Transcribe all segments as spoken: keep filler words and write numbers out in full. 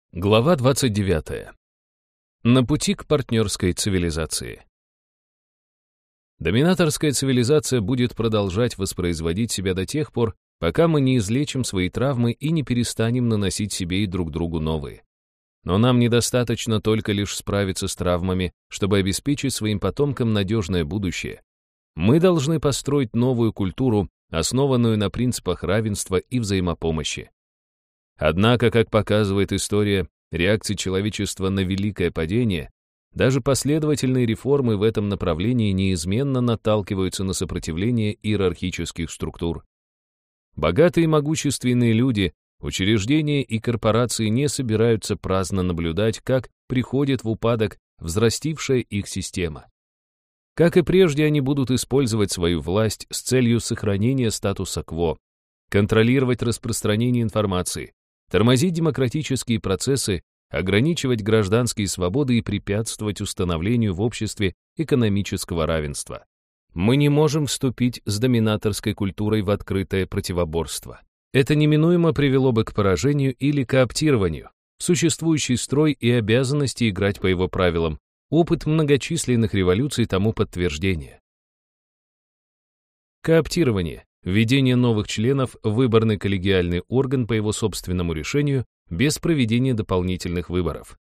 Глава двадцать девятая. На пути к партнерской цивилизации. Доминаторская цивилизация будет продолжать воспроизводить себя до тех пор, пока мы не излечим свои травмы и не перестанем наносить себе и друг другу новые. Но нам недостаточно только лишь справиться с травмами, чтобы обеспечить своим потомкам надежное будущее. Мы должны построить новую культуру, основанную на принципах равенства и взаимопомощи. Однако, как показывает история реакции человечества на великое падение, даже последовательные реформы в этом направлении неизменно наталкиваются на сопротивление иерархических структур. Богатые и могущественные люди, учреждения и корпорации не собираются праздно наблюдать, как приходит в упадок взрастившая их система. Как и прежде, они будут использовать свою власть с целью сохранения статуса-кво, контролировать распространение информации, тормозить демократические процессы, ограничивать гражданские свободы и препятствовать установлению в обществе экономического равенства. Мы не можем вступить с доминаторской культурой в открытое противоборство. Это неминуемо привело бы к поражению или кооптированию. Существующий строй и обязанности играть по его правилам. Опыт многочисленных революций тому подтверждение. Кооптирование. Введение новых членов в выборный коллегиальный орган по его собственному решению без проведения дополнительных выборов.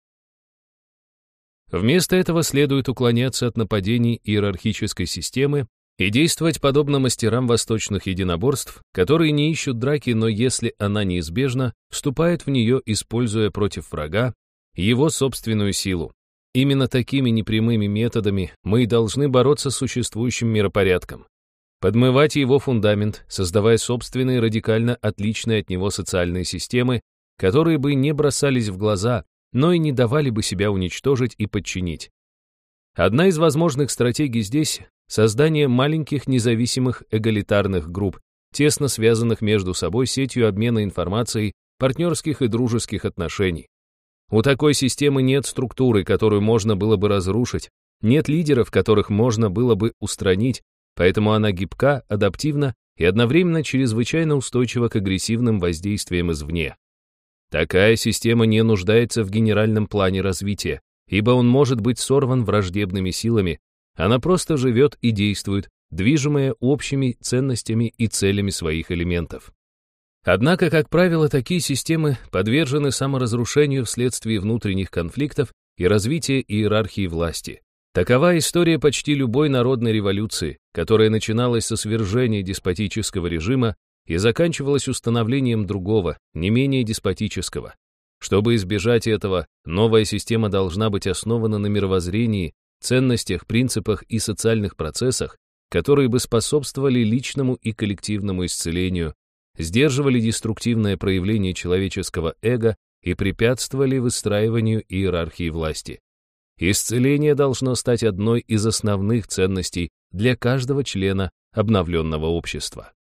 Вместо этого следует уклоняться от нападений иерархической системы и действовать подобно мастерам восточных единоборств, которые не ищут драки, но если она неизбежна, вступают в нее, используя против врага его собственную силу. Именно такими непрямыми методами мы и должны бороться с существующим миропорядком. Подмывать его фундамент, создавая собственные радикально отличные от него социальные системы, которые бы не бросались в глаза, но и не давали бы себя уничтожить и подчинить. Одна из возможных стратегий здесь — создание маленьких независимых эгалитарных групп, тесно связанных между собой сетью обмена информацией, партнерских и дружеских отношений. У такой системы нет структуры, которую можно было бы разрушить, нет лидеров, которых можно было бы устранить, поэтому она гибка, адаптивна и одновременно чрезвычайно устойчива к агрессивным воздействиям извне. Такая система не нуждается в генеральном плане развития, ибо он может быть сорван враждебными силами, она просто живет и действует, движимая общими ценностями и целями своих элементов. Однако, как правило, такие системы подвержены саморазрушению вследствие внутренних конфликтов и развития иерархии власти. Такова история почти любой народной революции, которая начиналась со свержения деспотического режима и заканчивалась установлением другого, не менее деспотического. Чтобы избежать этого, новая система должна быть основана на мировоззрении, ценностях, принципах и социальных процессах, которые бы способствовали личному и коллективному исцелению, сдерживали деструктивное проявление человеческого эго и препятствовали выстраиванию иерархии власти. Исцеление должно стать одной из основных ценностей для каждого члена обновленного общества.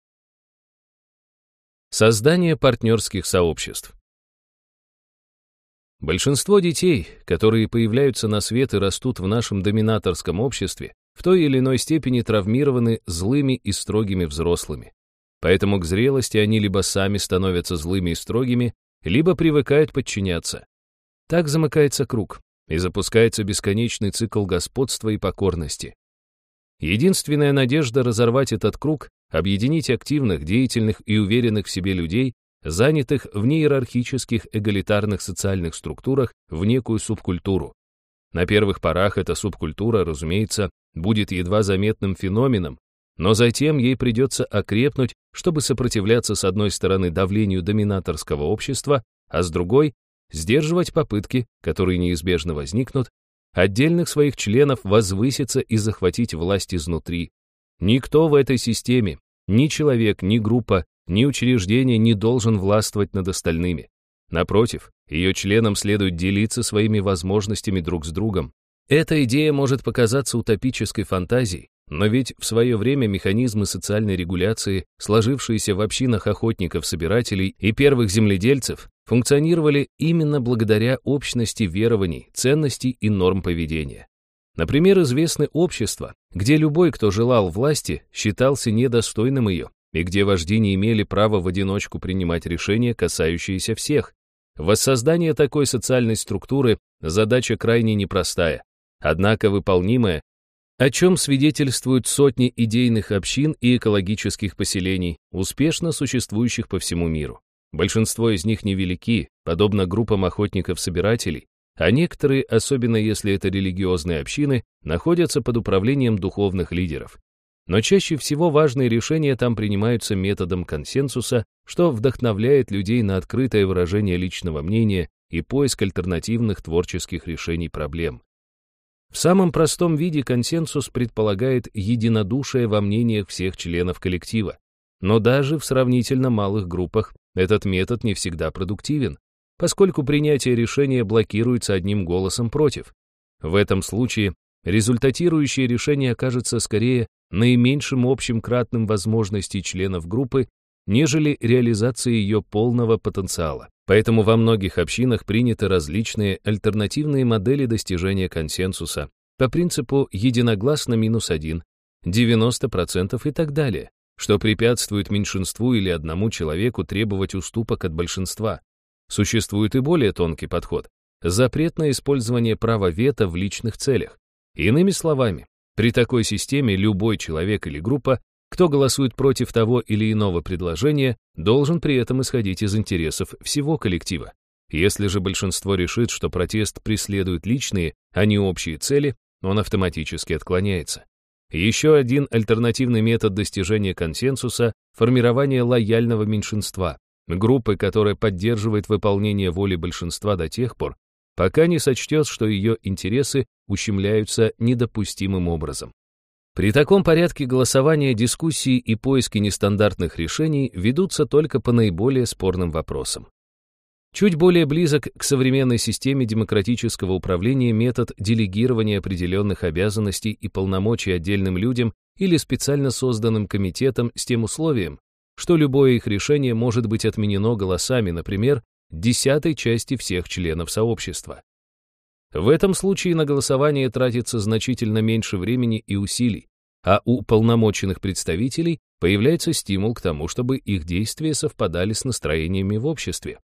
Создание партнерских сообществ. Большинство детей, которые появляются на свет и растут в нашем доминаторском обществе, в той или иной степени травмированы злыми и строгими взрослыми. Поэтому к зрелости они либо сами становятся злыми и строгими, либо привыкают подчиняться. Так замыкается круг, и запускается бесконечный цикл господства и покорности. Единственная надежда разорвать этот круг — объединить активных, деятельных и уверенных в себе людей, занятых в неиерархических эгалитарных социальных структурах, в некую субкультуру. На первых порах эта субкультура, разумеется, будет едва заметным феноменом, но затем ей придется окрепнуть, чтобы сопротивляться с одной стороны давлению доминаторского общества, а с другой — сдерживать попытки, которые неизбежно возникнут, отдельных своих членов возвыситься и захватить власть изнутри. Никто в этой системе, ни человек, ни группа, ни учреждение не должен властвовать над остальными. Напротив, ее членам следует делиться своими возможностями друг с другом. Эта идея может показаться утопической фантазией, но ведь в свое время механизмы социальной регуляции, сложившиеся в общинах охотников-собирателей и первых земледельцев, функционировали именно благодаря общности верований, ценностей и норм поведения. Например, известны общества, где любой, кто желал власти, считался недостойным ее, и где вожди не имели права в одиночку принимать решения, касающиеся всех. Воссоздание такой социальной структуры – задача крайне непростая, однако выполнимая, о чем свидетельствуют сотни идейных общин и экологических поселений, успешно существующих по всему миру. Большинство из них невелики, подобно группам охотников-собирателей, а некоторые, особенно если это религиозные общины, находятся под управлением духовных лидеров. Но чаще всего важные решения там принимаются методом консенсуса, что вдохновляет людей на открытое выражение личного мнения и поиск альтернативных творческих решений проблем. В самом простом виде консенсус предполагает единодушие во мнениях всех членов коллектива. Но даже в сравнительно малых группах этот метод не всегда продуктивен, поскольку принятие решения блокируется одним голосом против. В этом случае результатирующее решение окажется скорее наименьшим общим кратным возможностей членов группы, нежели реализация ее полного потенциала. Поэтому во многих общинах приняты различные альтернативные модели достижения консенсуса по принципу единогласно минус один, девяносто процентов и так далее, что препятствует меньшинству или одному человеку требовать уступок от большинства. Существует и более тонкий подход – запрет на использование права вето в личных целях. Иными словами, при такой системе любой человек или группа, кто голосует против того или иного предложения, должен при этом исходить из интересов всего коллектива. Если же большинство решит, что протест преследует личные, а не общие цели, он автоматически отклоняется. Еще один альтернативный метод достижения консенсуса – формирование лояльного меньшинства, группы, которая поддерживает выполнение воли большинства до тех пор, пока не сочтет, что ее интересы ущемляются недопустимым образом. При таком порядке голосования, дискуссии и поиски нестандартных решений ведутся только по наиболее спорным вопросам. Чуть более близок к современной системе демократического управления метод делегирования определенных обязанностей и полномочий отдельным людям или специально созданным комитетам с тем условием, что любое их решение может быть отменено голосами, например, десятой части всех членов сообщества. В этом случае на голосование тратится значительно меньше времени и усилий, а у полномоченных представителей появляется стимул к тому, чтобы их действия совпадали с настроениями в обществе.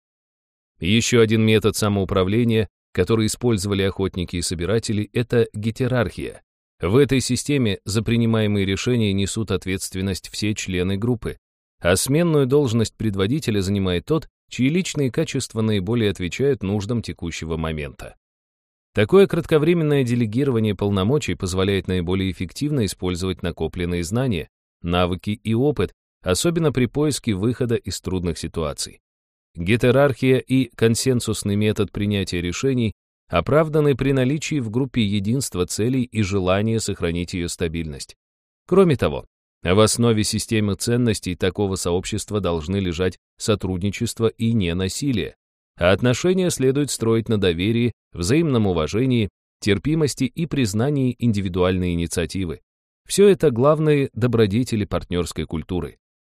Еще один метод самоуправления, который использовали охотники и собиратели, это гетерархия. В этой системе за принимаемые решения несут ответственность все члены группы, а сменную должность предводителя занимает тот, чьи личные качества наиболее отвечают нуждам текущего момента. Такое кратковременное делегирование полномочий позволяет наиболее эффективно использовать накопленные знания, навыки и опыт, особенно при поиске выхода из трудных ситуаций. Гетерархия и консенсусный метод принятия решений оправданы при наличии в группе единства целей и желания сохранить ее стабильность. Кроме того, в основе системы ценностей такого сообщества должны лежать сотрудничество и ненасилие, а отношения следует строить на доверии, взаимном уважении, терпимости и признании индивидуальной инициативы. Все это главные добродетели партнерской культуры.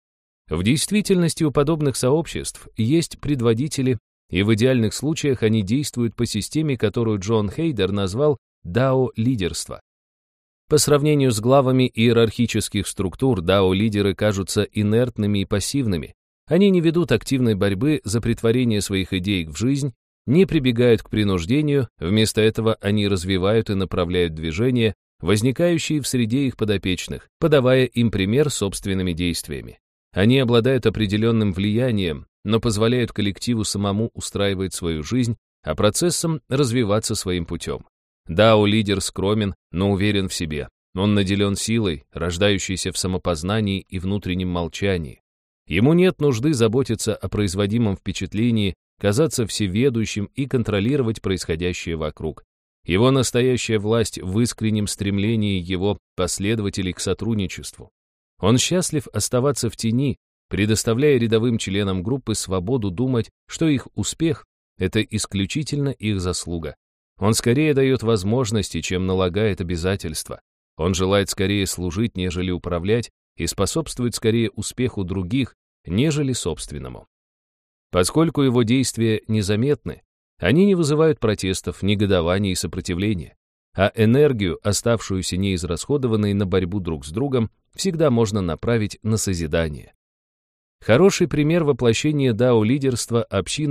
В действительности у подобных сообществ есть предводители, и в идеальных случаях они действуют по системе, которую Джон Хейдер назвал дао-лидерство. По сравнению с главами иерархических структур, дао-лидеры кажутся инертными и пассивными. Они не ведут активной борьбы за претворение своих идей в жизнь, не прибегают к принуждению, вместо этого они развивают и направляют движения, возникающие в среде их подопечных, подавая им пример собственными действиями. Они обладают определенным влиянием, но позволяют коллективу самому устраивать свою жизнь, а процессам развиваться своим путем. Дао-лидер скромен, но уверен в себе. Он наделен силой, рождающейся в самопознании и внутреннем молчании. Ему нет нужды заботиться о производимом впечатлении, казаться всеведущим и контролировать происходящее вокруг. Его настоящая власть в искреннем стремлении его последователей к сотрудничеству. Он счастлив оставаться в тени, предоставляя рядовым членам группы свободу думать, что их успех — это исключительно их заслуга. Он скорее дает возможности, чем налагает обязательства. Он желает скорее служить, нежели управлять, и способствует скорее успеху других, нежели собственному. Поскольку его действия незаметны, они не вызывают протестов, негодований и сопротивления, а энергию, оставшуюся неизрасходованной на борьбу друг с другом, всегда можно направить на созидание. Хороший пример воплощения дао-лидерства – община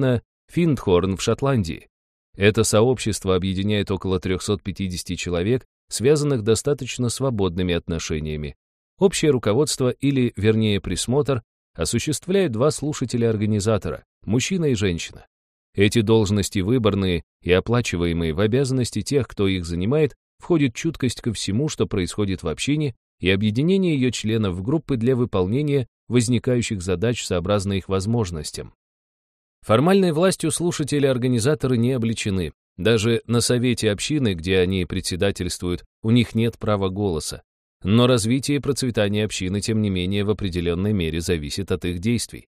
Финдхорн в Шотландии. Это сообщество объединяет около трёхсот пятидесяти человек, связанных достаточно свободными отношениями. Общее руководство или, вернее, присмотр осуществляют два слушателя-организатора, мужчина и женщина. Эти должности выборные и оплачиваемые, в обязанности тех, кто их занимает, входит чуткость ко всему, что происходит в общине, и объединение ее членов в группы для выполнения возникающих задач сообразно их возможностям. Формальной властью слушатели-организаторы не облечены. Даже на совете общины, где они председательствуют, у них нет права голоса. Но развитие и процветание общины, тем не менее, в определенной мере зависит от их действий.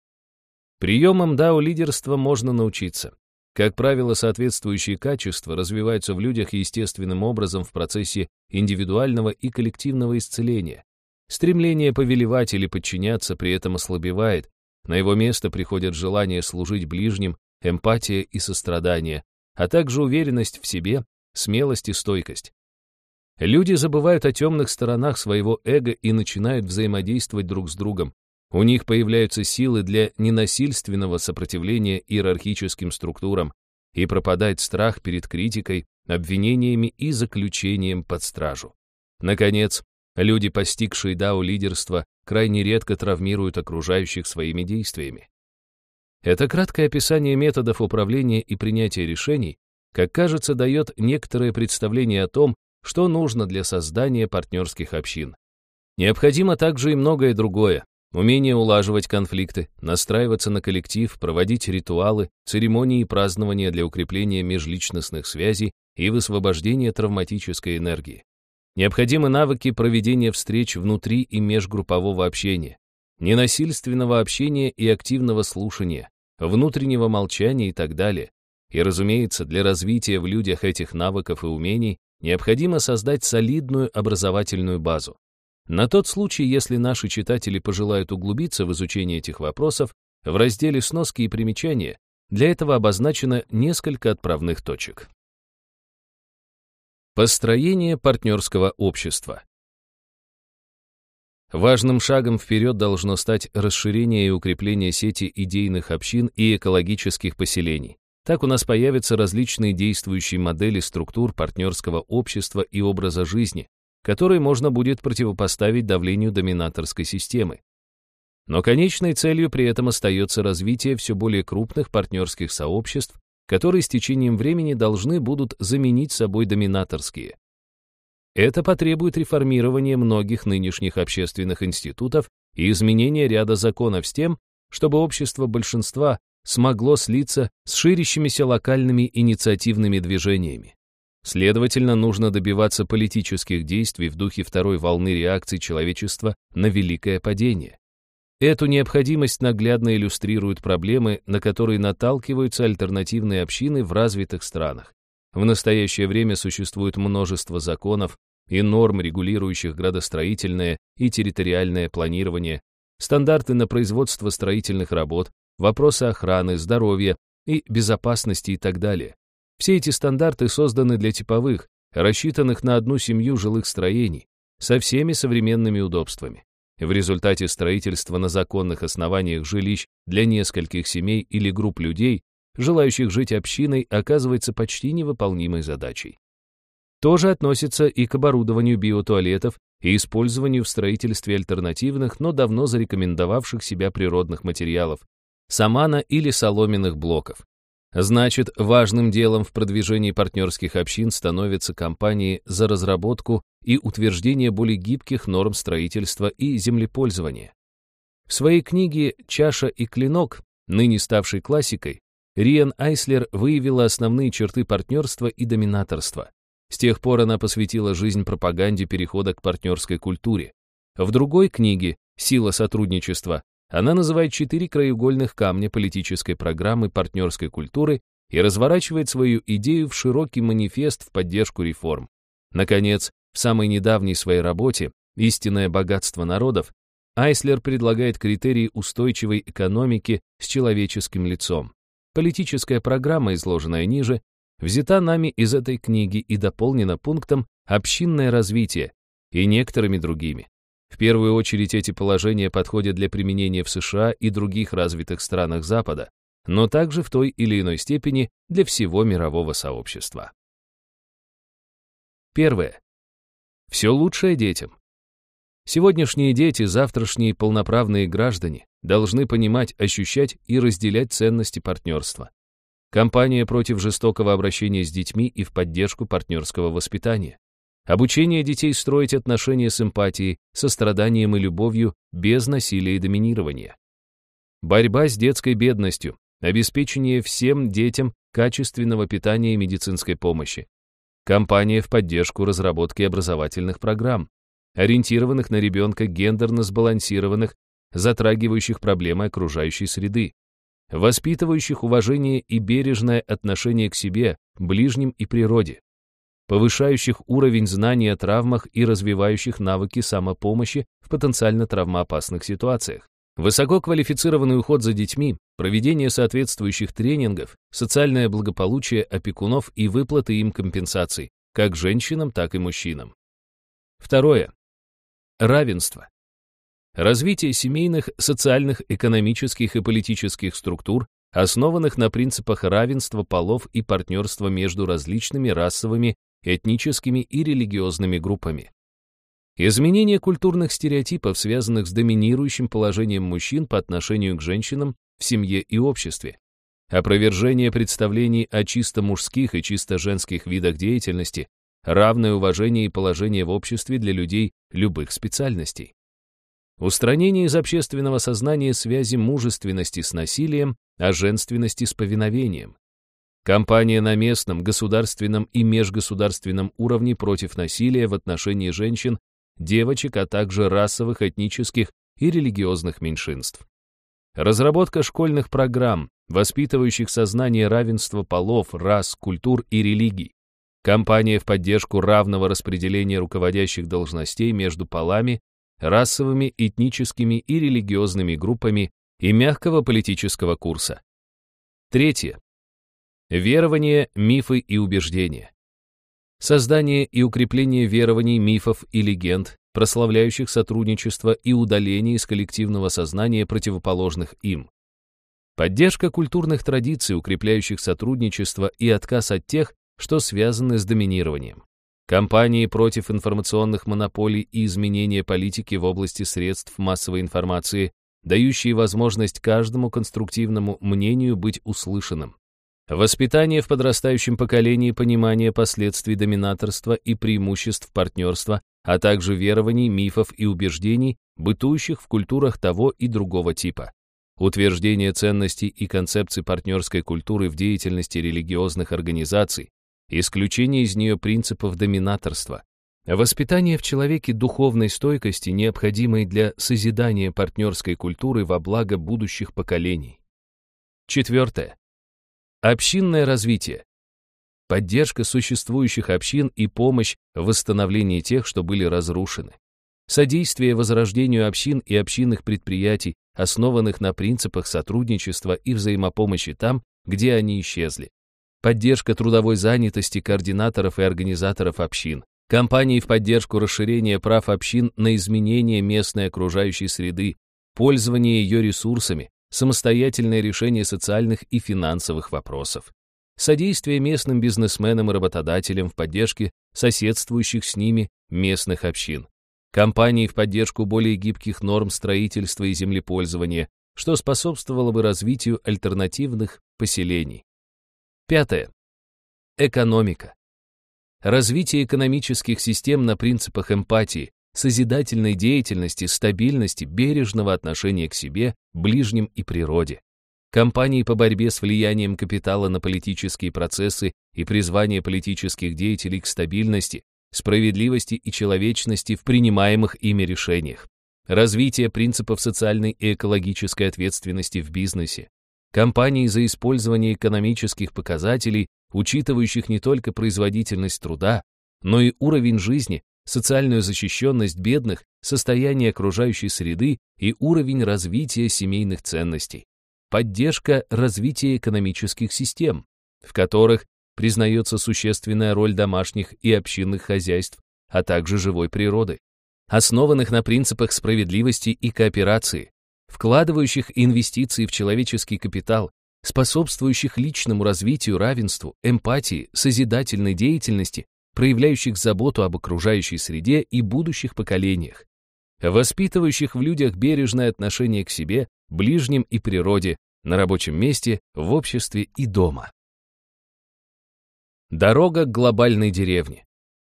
Приемам дао-лидерства можно научиться. Как правило, соответствующие качества развиваются в людях естественным образом в процессе индивидуального и коллективного исцеления. Стремление повелевать или подчиняться при этом ослабевает, на его место приходят желание служить ближним, эмпатия и сострадание, а также уверенность в себе, смелость и стойкость. Люди забывают о темных сторонах своего эго и начинают взаимодействовать друг с другом. У них появляются силы для ненасильственного сопротивления иерархическим структурам, и пропадает страх перед критикой, обвинениями и заключением под стражу. Наконец, люди, постигшие дао-лидерство, крайне редко травмируют окружающих своими действиями. Это краткое описание методов управления и принятия решений, как кажется, дает некоторое представление о том, что нужно для создания партнерских общин. Необходимо также и многое другое. Умение улаживать конфликты, настраиваться на коллектив, проводить ритуалы, церемонии и празднования для укрепления межличностных связей и высвобождения травматической энергии. Необходимы навыки проведения встреч внутри и межгруппового общения, ненасильственного общения и активного слушания, внутреннего молчания и так далее. И, разумеется, для развития в людях этих навыков и умений необходимо создать солидную образовательную базу. На тот случай, если наши читатели пожелают углубиться в изучение этих вопросов, в разделе «Сноски и примечания» для этого обозначено несколько отправных точек. Построение партнерского общества. Важным шагом вперед должно стать расширение и укрепление сети идейных общин и экологических поселений. Так у нас появятся различные действующие модели структур партнерского общества и образа жизни, которые можно будет противопоставить давлению доминаторской системы. Но конечной целью при этом остается развитие все более крупных партнерских сообществ, которые с течением времени должны будут заменить собой доминаторские. Это потребует реформирования многих нынешних общественных институтов и изменения ряда законов с тем, чтобы общество большинства смогло слиться с ширящимися локальными инициативными движениями. Следовательно, нужно добиваться политических действий в духе второй волны реакции человечества на великое падение. Эту необходимость наглядно иллюстрируют проблемы, на которые наталкиваются альтернативные общины в развитых странах. В настоящее время существует множество законов и норм, регулирующих градостроительное и территориальное планирование, стандарты на производство строительных работ, вопросы охраны, здоровья и безопасности и так далее. Все эти стандарты созданы для типовых, рассчитанных на одну семью жилых строений, со всеми современными удобствами. В результате строительства на законных основаниях жилищ для нескольких семей или групп людей, желающих жить общиной, оказывается почти невыполнимой задачей. То же относится и к оборудованию биотуалетов и использованию в строительстве альтернативных, но давно зарекомендовавших себя природных материалов, самана или соломенных блоков. Значит, важным делом в продвижении партнерских общин становятся кампании за разработку и утверждение более гибких норм строительства и землепользования. В своей книге «Чаша и клинок», ныне ставшей классикой, Риан Айслер выявила основные черты партнерства и доминаторства. С тех пор она посвятила жизнь пропаганде перехода к партнерской культуре. В другой книге «Сила сотрудничества» она называет четыре краеугольных камня политической программы партнерской культуры и разворачивает свою идею в широкий манифест в поддержку реформ. Наконец, в самой недавней своей работе «Истинное богатство народов» Айслер предлагает критерии устойчивой экономики с человеческим лицом. Политическая программа, изложенная ниже, взята нами из этой книги и дополнена пунктом «Общинное развитие» и некоторыми другими. В первую очередь эти положения подходят для применения в США и других развитых странах Запада, но также в той или иной степени для всего мирового сообщества. Первое. Все лучшее детям. Сегодняшние дети, завтрашние полноправные граждане, должны понимать, ощущать и разделять ценности партнерства. Кампания против жестокого обращения с детьми и в поддержку партнерского воспитания. Обучение детей строить отношения с эмпатией, состраданием и любовью без насилия и доминирования. Борьба с детской бедностью, обеспечение всем детям качественного питания и медицинской помощи. Кампания в поддержку разработки образовательных программ, ориентированных на ребенка, гендерно сбалансированных, затрагивающих проблемы окружающей среды, воспитывающих уважение и бережное отношение к себе, ближним и природе, повышающих уровень знаний о травмах и развивающих навыки самопомощи в потенциально травмоопасных ситуациях, высококвалифицированный уход за детьми, проведение соответствующих тренингов, социальное благополучие опекунов и выплаты им компенсаций, как женщинам, так и мужчинам. Второе. Равенство. Развитие семейных, социальных, экономических и политических структур, основанных на принципах равенства полов и партнерства между различными расовыми, этническими и религиозными группами. Изменение культурных стереотипов, связанных с доминирующим положением мужчин по отношению к женщинам в семье и обществе. Опровержение представлений о чисто мужских и чисто женских видах деятельности, равное уважение и положение в обществе для людей любых специальностей. Устранение из общественного сознания связи мужественности с насилием, а женственности с повиновением. Кампания на местном, государственном и межгосударственном уровне против насилия в отношении женщин, девочек, а также расовых, этнических и религиозных меньшинств. Разработка школьных программ, воспитывающих сознание равенства полов, рас, культур и религий. Кампания в поддержку равного распределения руководящих должностей между полами, расовыми, этническими и религиозными группами и мягкого политического курса. Третье. Верования, мифы и убеждения. Создание и укрепление верований, мифов и легенд, прославляющих сотрудничество и удаление из коллективного сознания противоположных им. Поддержка культурных традиций, укрепляющих сотрудничество, и отказ от тех, что связаны с доминированием. Кампании против информационных монополий и изменения политики в области средств массовой информации, дающие возможность каждому конструктивному мнению быть услышанным. Воспитание в подрастающем поколении понимания последствий доминаторства и преимуществ партнерства, а также верований, мифов и убеждений, бытующих в культурах того и другого типа. Утверждение ценностей и концепций партнерской культуры в деятельности религиозных организаций, исключение из нее принципов доминаторства, воспитание в человеке духовной стойкости, необходимой для созидания партнерской культуры во благо будущих поколений. Четвертое. Общинное развитие. Поддержка существующих общин и помощь в восстановлении тех, что были разрушены. Содействие возрождению общин и общинных предприятий, основанных на принципах сотрудничества и взаимопомощи там, где они исчезли. Поддержка трудовой занятости координаторов и организаторов общин. Кампании в поддержку расширения прав общин на изменение местной окружающей среды, пользование ее ресурсами, самостоятельное решение социальных и финансовых вопросов. Содействие местным бизнесменам и работодателям в поддержке соседствующих с ними местных общин. Кампании в поддержку более гибких норм строительства и землепользования, что способствовало бы развитию альтернативных поселений. Пятое. Экономика. Развитие экономических систем на принципах эмпатии, созидательной деятельности, стабильности, бережного отношения к себе, ближним и природе. Кампании по борьбе с влиянием капитала на политические процессы и призвание политических деятелей к стабильности, справедливости и человечности в принимаемых ими решениях. Развитие принципов социальной и экологической ответственности в бизнесе. Кампании за использование экономических показателей, учитывающих не только производительность труда, но и уровень жизни, социальную защищенность бедных, состояние окружающей среды и уровень развития семейных ценностей. Поддержка развития экономических систем, в которых признается существенная роль домашних и общинных хозяйств, а также живой природы, основанных на принципах справедливости и кооперации, вкладывающих инвестиции в человеческий капитал, способствующих личному развитию, равенству, эмпатии, созидательной деятельности, проявляющих заботу об окружающей среде и будущих поколениях, воспитывающих в людях бережное отношение к себе, ближним и природе, на рабочем месте, в обществе и дома. Дорога к глобальной деревне.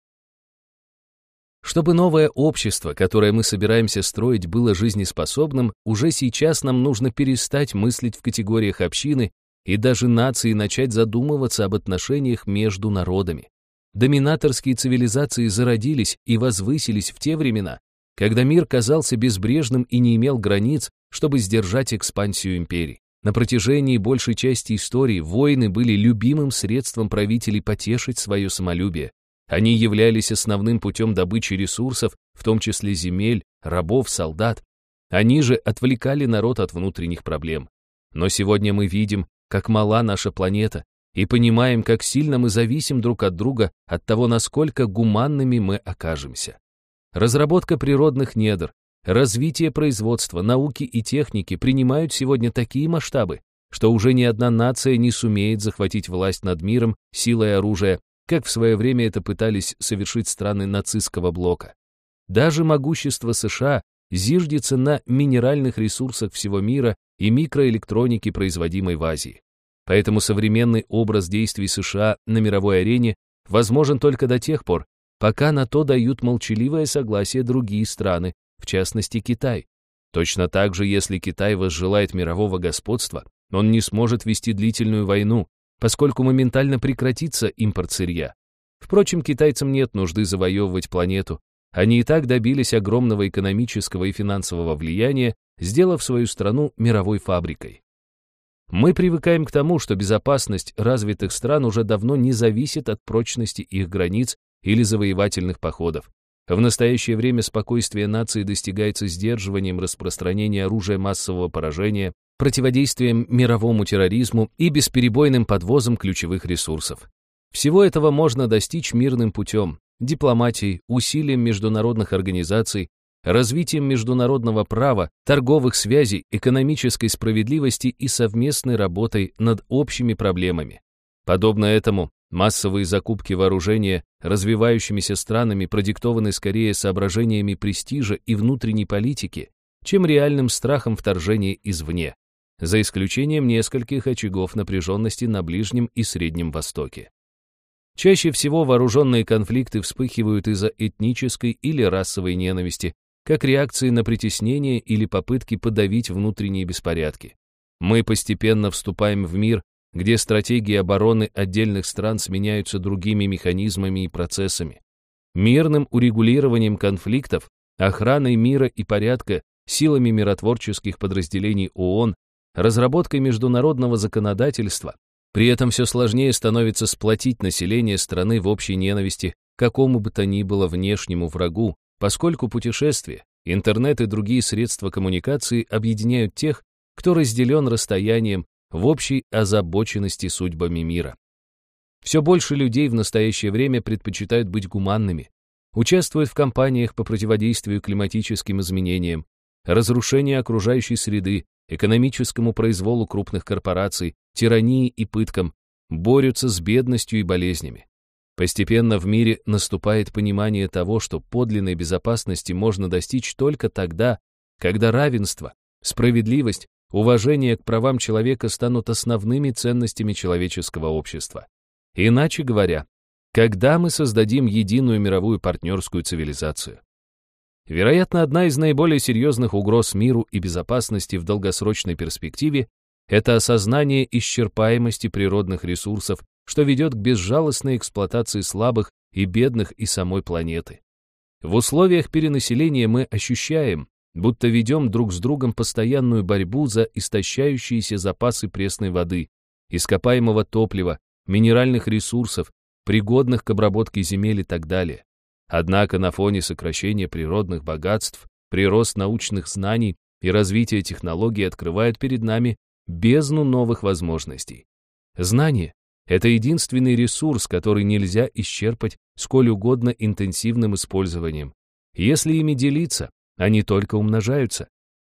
Чтобы новое общество, которое мы собираемся строить, было жизнеспособным, уже сейчас нам нужно перестать мыслить в категориях общины и даже нации и начать задумываться об отношениях между народами. Доминаторские цивилизации зародились и возвысились в те времена, когда мир казался безбрежным и не имел границ, чтобы сдержать экспансию империй. На протяжении большей части истории войны были любимым средством правителей потешить свое самолюбие. Они являлись основным путем добычи ресурсов, в том числе земель, рабов, солдат. Они же отвлекали народ от внутренних проблем. Но сегодня мы видим, как мала наша планета, и понимаем, как сильно мы зависим друг от друга от того, насколько гуманными мы окажемся. Разработка природных недр, развитие производства, науки и техники принимают сегодня такие масштабы, что уже ни одна нация не сумеет захватить власть над миром силой оружия, как в свое время это пытались совершить страны нацистского блока. Даже могущество США зиждется на минеральных ресурсах всего мира и микроэлектронике, производимой в Азии. Поэтому современный образ действий США на мировой арене возможен только до тех пор, пока на то дают молчаливое согласие другие страны, в частности Китай. Точно так же, если Китай возжелает мирового господства, он не сможет вести длительную войну, поскольку моментально прекратится импорт сырья. Впрочем, китайцам нет нужды завоевывать планету. Они и так добились огромного экономического и финансового влияния, сделав свою страну мировой фабрикой. Мы привыкаем к тому, что безопасность развитых стран уже давно не зависит от прочности их границ или завоевательных походов. В настоящее время спокойствие нации достигается сдерживанием распространения оружия массового поражения, противодействием мировому терроризму и бесперебойным подвозом ключевых ресурсов. Всего этого можно достичь мирным путем, дипломатией, усилием международных организаций, развитием международного права, торговых связей, экономической справедливости и совместной работой над общими проблемами. Подобно этому, массовые закупки вооружения развивающимися странами продиктованы скорее соображениями престижа и внутренней политики, чем реальным страхом вторжения извне, за исключением нескольких очагов напряженности на Ближнем и Среднем Востоке. Чаще всего вооруженные конфликты вспыхивают из-за этнической или расовой ненависти, как реакции на притеснение или попытки подавить внутренние беспорядки. Мы постепенно вступаем в мир, где стратегии обороны отдельных стран сменяются другими механизмами и процессами. Мирным урегулированием конфликтов, охраной мира и порядка, силами миротворческих подразделений ООН, разработкой международного законодательства. При этом все сложнее становится сплотить население страны в общей ненависти к какому бы то ни было внешнему врагу, поскольку путешествия, интернет и другие средства коммуникации объединяют тех, кто разделен расстоянием, в общей озабоченности судьбами мира. Все больше людей в настоящее время предпочитают быть гуманными, участвуют в кампаниях по противодействию климатическим изменениям, разрушению окружающей среды, экономическому произволу крупных корпораций, тирании и пыткам, борются с бедностью и болезнями. Постепенно в мире наступает понимание того, что подлинной безопасности можно достичь только тогда, когда равенство, справедливость, уважение к правам человека станут основными ценностями человеческого общества. Иначе говоря, когда мы создадим единую мировую партнерскую цивилизацию? Вероятно, одна из наиболее серьезных угроз миру и безопасности в долгосрочной перспективе – это осознание исчерпаемости природных ресурсов, что ведет к безжалостной эксплуатации слабых и бедных и самой планеты. В условиях перенаселения мы ощущаем, будто ведем друг с другом постоянную борьбу за истощающиеся запасы пресной воды, ископаемого топлива, минеральных ресурсов, пригодных к обработке земель и так далее. Однако на фоне сокращения природных богатств, прирост научных знаний и развитие технологий открывает перед нами бездну новых возможностей. Знание — это единственный ресурс, который нельзя исчерпать сколь угодно интенсивным использованием. Если ими делиться, они только умножаются.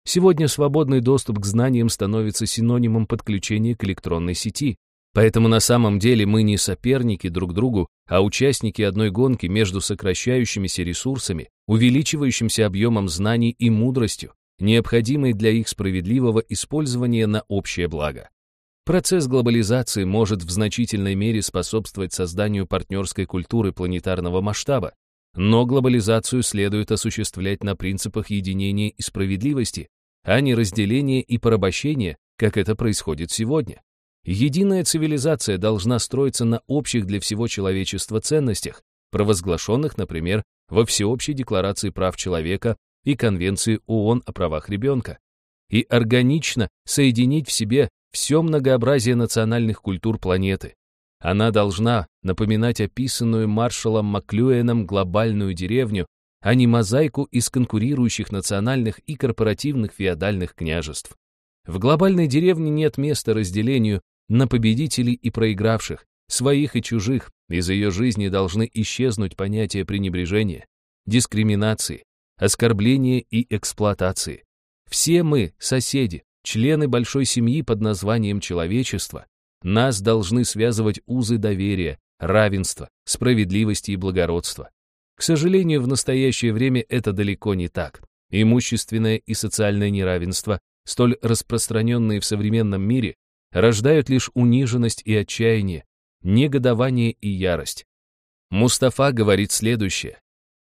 Сегодня свободный доступ к знаниям становится синонимом подключения к электронной сети. Поэтому на самом деле мы не соперники друг другу, а участники одной гонки между сокращающимися ресурсами, увеличивающимся объемом знаний и мудростью, необходимой для их справедливого использования на общее благо. Процесс глобализации может в значительной мере способствовать созданию партнерской культуры планетарного масштаба, но глобализацию следует осуществлять на принципах единения и справедливости, а не разделения и порабощения, как это происходит сегодня. Единая цивилизация должна строиться на общих для всего человечества ценностях, провозглашенных, например, во Всеобщей декларации прав человека и Конвенции ООН о правах ребенка, и органично соединить в себе все многообразие национальных культур планеты. Она должна напоминать описанную Маршалом Маклюэном глобальную деревню, а не мозаику из конкурирующих национальных и корпоративных феодальных княжеств. В глобальной деревне нет места разделению на победителей и проигравших, своих и чужих. Из ее жизни должны исчезнуть понятия пренебрежения, дискриминации, оскорбления и эксплуатации. Все мы, соседи, члены большой семьи под названием человечество. Нас должны связывать узы доверия, равенства, справедливости и благородства. К сожалению, в настоящее время это далеко не так. Имущественное и социальное неравенство, столь распространенные в современном мире, рождают лишь униженность и отчаяние, негодование и ярость. Мустафа говорит следующее.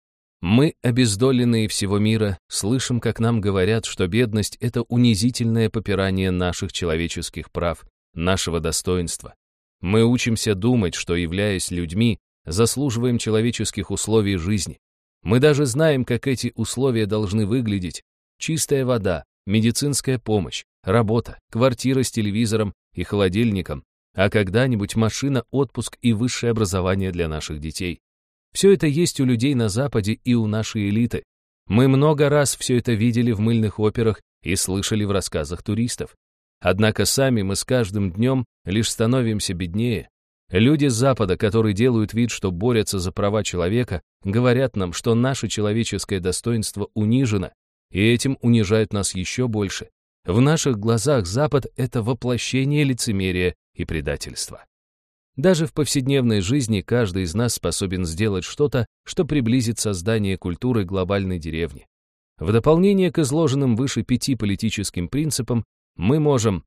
Мы, обездоленные всего мира, слышим, как нам говорят, что бедность — это унизительное попирание наших человеческих прав, нашего достоинства. Мы учимся думать, что, являясь людьми, заслуживаем человеческих условий жизни. Мы даже знаем, как эти условия должны выглядеть. Чистая вода, медицинская помощь, работа, квартира с телевизором и холодильником, а когда-нибудь машина, отпуск и высшее образование для наших детей. Все это есть у людей на Западе и у нашей элиты. Мы много раз все это видели в мыльных операх и слышали в рассказах туристов. Однако сами мы с каждым днем лишь становимся беднее. Люди с Запада, которые делают вид, что борются за права человека, говорят нам, что наше человеческое достоинство унижено, и этим унижают нас еще больше. В наших глазах Запад — это воплощение лицемерия и предательства. Даже в повседневной жизни каждый из нас способен сделать что-то, что приблизит создание культуры глобальной деревни. В дополнение к изложенным выше пяти политическим принципам, мы можем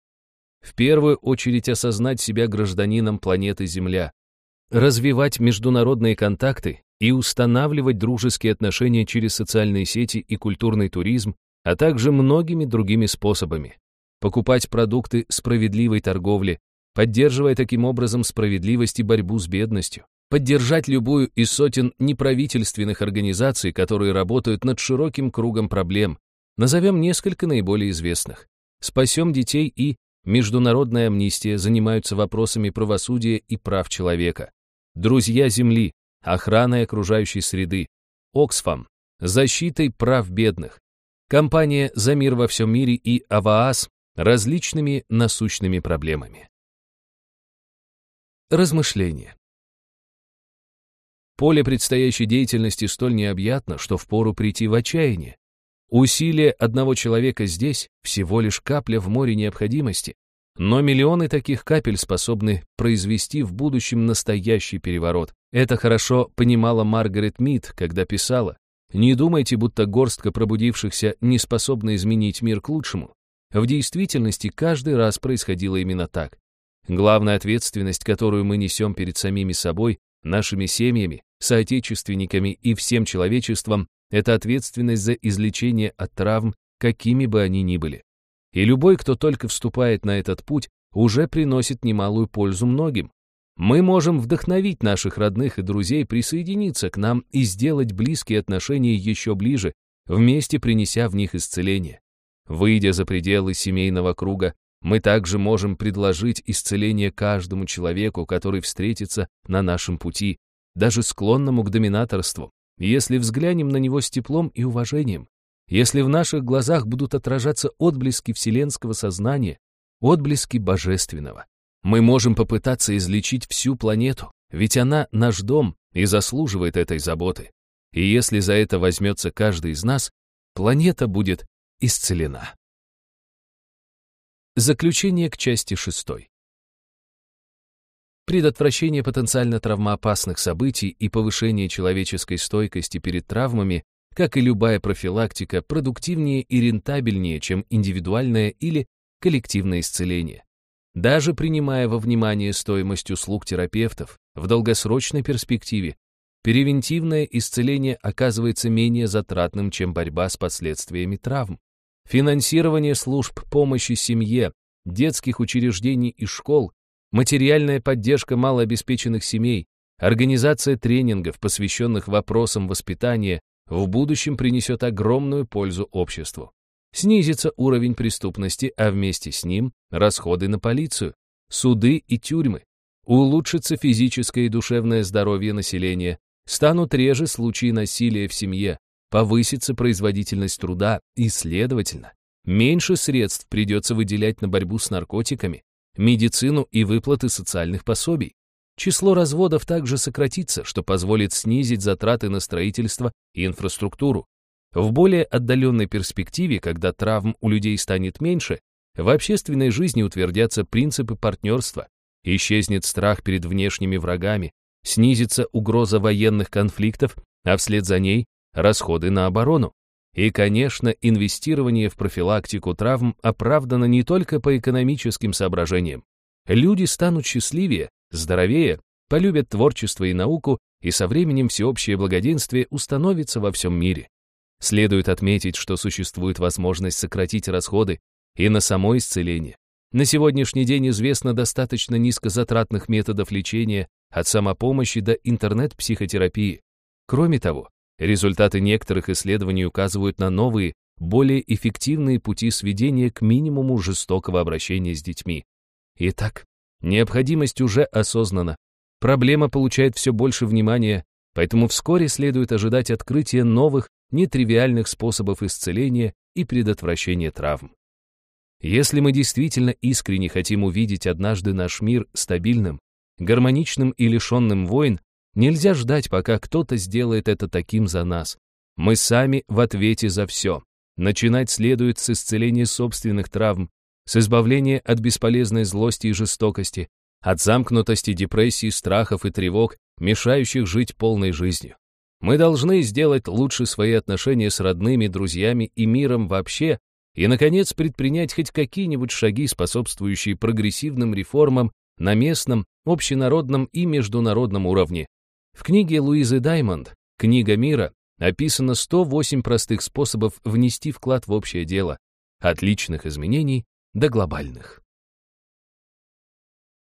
в первую очередь осознать себя гражданином планеты Земля, развивать международные контакты и устанавливать дружеские отношения через социальные сети и культурный туризм, а также многими другими способами. Покупать продукты справедливой торговли, поддерживая таким образом справедливость и борьбу с бедностью. Поддержать любую из сотен неправительственных организаций, которые работают над широким кругом проблем. Назовем несколько наиболее известных. «Спасем детей» и «Международная амнистия» занимаются вопросами правосудия и прав человека. «Друзья Земли», охраной окружающей среды. «Оксфам», защитой прав бедных. Компания «За мир во всем мире» и АВААС различными насущными проблемами. Размышления. Поле предстоящей деятельности столь необъятно, что впору прийти в отчаяние. Усилия одного человека здесь всего лишь капля в море необходимости, но миллионы таких капель способны произвести в будущем настоящий переворот. Это хорошо понимала Маргарет Мид, когда писала: «Не думайте, будто горстка пробудившихся не способна изменить мир к лучшему». В действительности каждый раз происходило именно так. Главная ответственность, которую мы несем перед самими собой, нашими семьями, соотечественниками и всем человечеством, это ответственность за излечение от травм, какими бы они ни были. И любой, кто только вступает на этот путь, уже приносит немалую пользу многим. Мы можем вдохновить наших родных и друзей присоединиться к нам и сделать близкие отношения еще ближе, вместе принеся в них исцеление. Выйдя за пределы семейного круга, мы также можем предложить исцеление каждому человеку, который встретится на нашем пути, даже склонному к доминаторству, если взглянем на него с теплом и уважением, если в наших глазах будут отражаться отблески вселенского сознания, отблески божественного. Мы можем попытаться излечить всю планету, ведь она наш дом и заслуживает этой заботы. И если за это возьмется каждый из нас, планета будет исцелена. Заключение к части шестой. Предотвращение потенциально травмоопасных событий и повышение человеческой стойкости перед травмами, как и любая профилактика, продуктивнее и рентабельнее, чем индивидуальное или коллективное исцеление. Даже принимая во внимание стоимость услуг терапевтов, в долгосрочной перспективе превентивное исцеление оказывается менее затратным, чем борьба с последствиями травм. Финансирование служб помощи семье, детских учреждений и школ, материальная поддержка малообеспеченных семей, организация тренингов, посвященных вопросам воспитания, в будущем принесет огромную пользу обществу. Снизится уровень преступности, а вместе с ним расходы на полицию, суды и тюрьмы. Улучшится физическое и душевное здоровье населения, станут реже случаи насилия в семье, повысится производительность труда и, следовательно, меньше средств придется выделять на борьбу с наркотиками, медицину и выплаты социальных пособий. Число разводов также сократится, что позволит снизить затраты на строительство и инфраструктуру. В более отдаленной перспективе, когда травм у людей станет меньше, в общественной жизни утвердятся принципы партнерства, исчезнет страх перед внешними врагами, снизится угроза военных конфликтов, а вслед за ней расходы на оборону. И, конечно, инвестирование в профилактику травм оправдано не только по экономическим соображениям. Люди станут счастливее, здоровее, полюбят творчество и науку, и со временем всеобщее благоденствие установится во всем мире. Следует отметить, что существует возможность сократить расходы и на само исцеление. На сегодняшний день известно достаточно низкозатратных методов лечения, от самопомощи до интернет-психотерапии. Кроме того, результаты некоторых исследований указывают на новые, более эффективные пути сведения к минимуму жестокого обращения с детьми. Итак, необходимость уже осознана. Проблема получает все больше внимания, поэтому вскоре следует ожидать открытия новых, нетривиальных способов исцеления и предотвращения травм. Если мы действительно искренне хотим увидеть однажды наш мир стабильным, гармоничным и лишенным войн, нельзя ждать, пока кто-то сделает это таким за нас. Мы сами в ответе за все. Начинать следует с исцеления собственных травм, с избавления от бесполезной злости и жестокости, от замкнутости, депрессии, страхов и тревог, мешающих жить полной жизнью. Мы должны сделать лучше свои отношения с родными, друзьями и миром вообще, и, наконец, предпринять хоть какие-нибудь шаги, способствующие прогрессивным реформам на местном, общенародном и международном уровне. В книге Луизы Даймонд «Книга мира» описано сто восемь простых способов внести вклад в общее дело, от личных изменений до глобальных.